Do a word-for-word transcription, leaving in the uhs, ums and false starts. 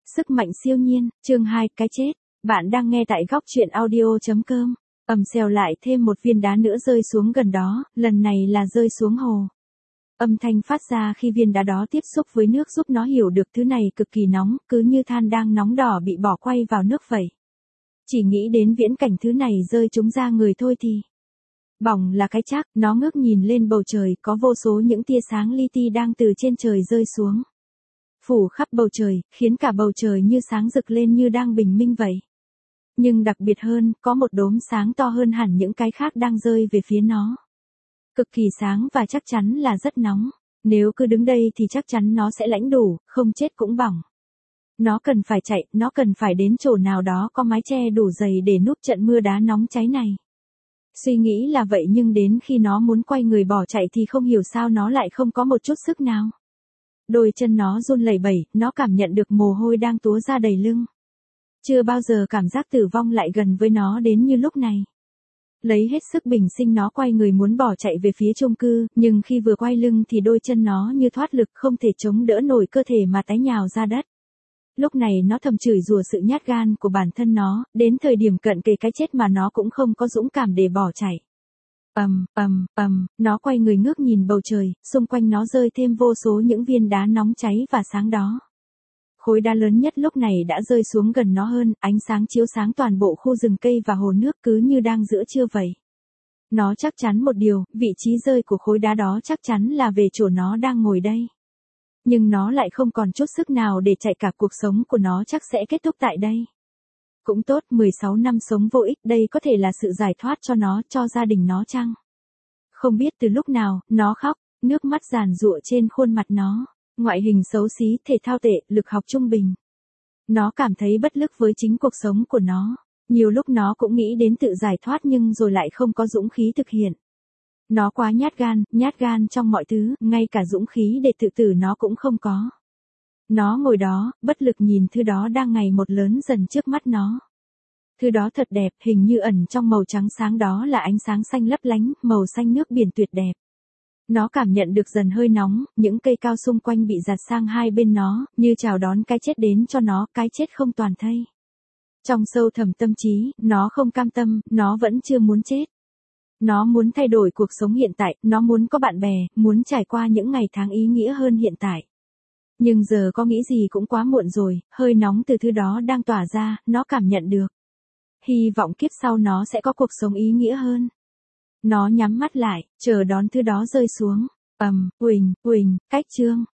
Sức mạnh siêu nhiên, chương hai, cái chết. Bạn đang nghe tại góc truyện audio.com. Ầm xèo lại thêm một viên đá nữa rơi xuống gần đó, lần này là rơi xuống hồ. Âm thanh phát ra khi viên đá đó tiếp xúc với nước giúp nó hiểu được thứ này cực kỳ nóng, cứ như than đang nóng đỏ bị bỏ quay vào nước vậy. Chỉ nghĩ đến viễn cảnh thứ này rơi trúng ra người thôi thì bỏng là cái chắc. Nó ngước nhìn lên bầu trời, có vô số những tia sáng li ti đang từ trên trời rơi xuống, phủ khắp bầu trời, khiến cả bầu trời như sáng rực lên như đang bình minh vậy. Nhưng đặc biệt hơn, có một đốm sáng to hơn hẳn những cái khác đang rơi về phía nó. Cực kỳ sáng và chắc chắn là rất nóng. Nếu cứ đứng đây thì chắc chắn nó sẽ lãnh đủ, không chết cũng bỏng. Nó cần phải chạy, nó cần phải đến chỗ nào đó có mái che đủ dày để núp trận mưa đá nóng cháy này. Suy nghĩ là vậy nhưng đến khi nó muốn quay người bỏ chạy thì không hiểu sao nó lại không có một chút sức nào. Đôi chân nó run lẩy bẩy, nó cảm nhận được mồ hôi đang túa ra đầy lưng. Chưa bao giờ cảm giác tử vong lại gần với nó đến như lúc này. Lấy hết sức bình sinh nó quay người muốn bỏ chạy về phía chung cư, nhưng khi vừa quay lưng thì đôi chân nó như thoát lực không thể chống đỡ nổi cơ thể mà té nhào ra đất. Lúc này nó thầm chửi rủa sự nhát gan của bản thân nó, đến thời điểm cận kề cái chết mà nó cũng không có dũng cảm để bỏ chạy. Ầm, ầm, ầm, nó quay người ngước nhìn bầu trời, xung quanh nó rơi thêm vô số những viên đá nóng cháy và sáng đó. Khối đá lớn nhất lúc này đã rơi xuống gần nó hơn, ánh sáng chiếu sáng toàn bộ khu rừng cây và hồ nước cứ như đang giữa trưa vậy. Nó chắc chắn một điều, vị trí rơi của khối đá đó chắc chắn là về chỗ nó đang ngồi đây. Nhưng nó lại không còn chút sức nào để chạy, cả cuộc sống của nó chắc sẽ kết thúc tại đây. Cũng tốt, mười sáu năm sống vô ích, đây có thể là sự giải thoát cho nó, cho gia đình nó chăng? Không biết từ lúc nào, nó khóc, nước mắt giàn giụa trên khuôn mặt nó. Ngoại hình xấu xí, thể thao tệ, lực học trung bình. Nó cảm thấy bất lực với chính cuộc sống của nó. Nhiều lúc nó cũng nghĩ đến tự giải thoát nhưng rồi lại không có dũng khí thực hiện. Nó quá nhát gan, nhát gan trong mọi thứ, ngay cả dũng khí để tự tử nó cũng không có. Nó ngồi đó, bất lực nhìn thứ đó đang ngày một lớn dần trước mắt nó. Thứ đó thật đẹp, hình như ẩn trong màu trắng sáng đó là ánh sáng xanh lấp lánh, màu xanh nước biển tuyệt đẹp. Nó cảm nhận được dần hơi nóng, những cây cao xung quanh bị giạt sang hai bên nó, như chào đón cái chết đến cho nó, cái chết không toàn thây. Trong sâu thẳm tâm trí, nó không cam tâm, nó vẫn chưa muốn chết. Nó muốn thay đổi cuộc sống hiện tại, nó muốn có bạn bè, muốn trải qua những ngày tháng ý nghĩa hơn hiện tại. Nhưng giờ có nghĩ gì cũng quá muộn rồi, hơi nóng từ thứ đó đang tỏa ra, nó cảm nhận được. Hy vọng kiếp sau nó sẽ có cuộc sống ý nghĩa hơn. Nó nhắm mắt lại, chờ đón thứ đó rơi xuống. Ầm, uỳnh, uỳnh, cách chương.